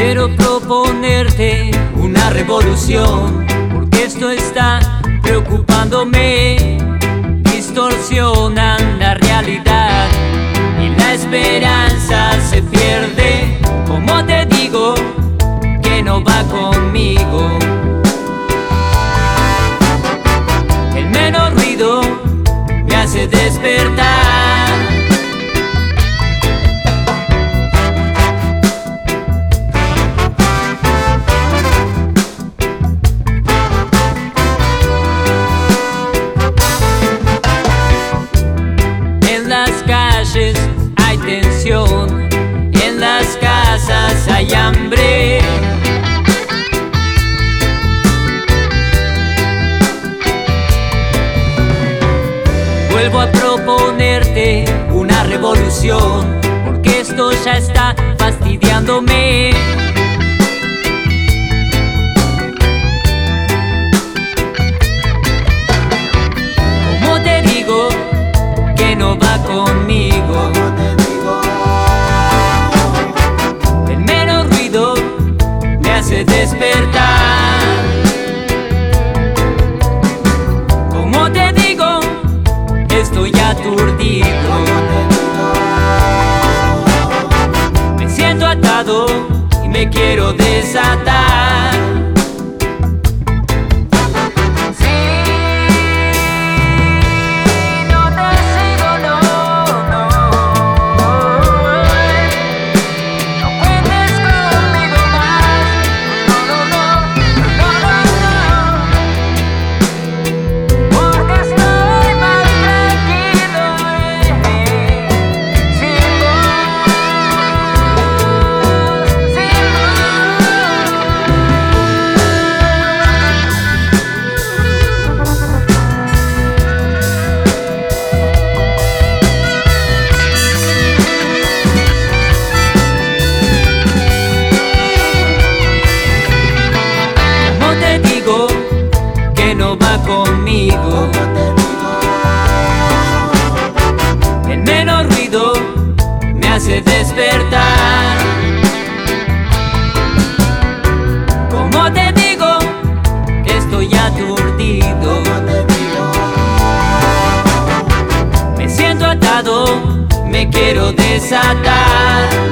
Quiero proponerte una revolución, porque esto está preocupándome. Distorsionan la realidad y la esperanza se pierde. Como te digo que no va conmigo, el menor ruido me hace despertar. En las calles hay tensión, en las casas hay hambre. Vuelvo a proponerte una revolución, porque esto ya está fastidiándome. Como te digo que no va conmigo, el menos ruido me hace despertar. Como te digo, estoy aturdido, me siento atado y me quiero desatar. Que no va conmigo, el menor ruido me hace despertar. Como te digo que estoy aturdido, me siento atado, me quiero desatar.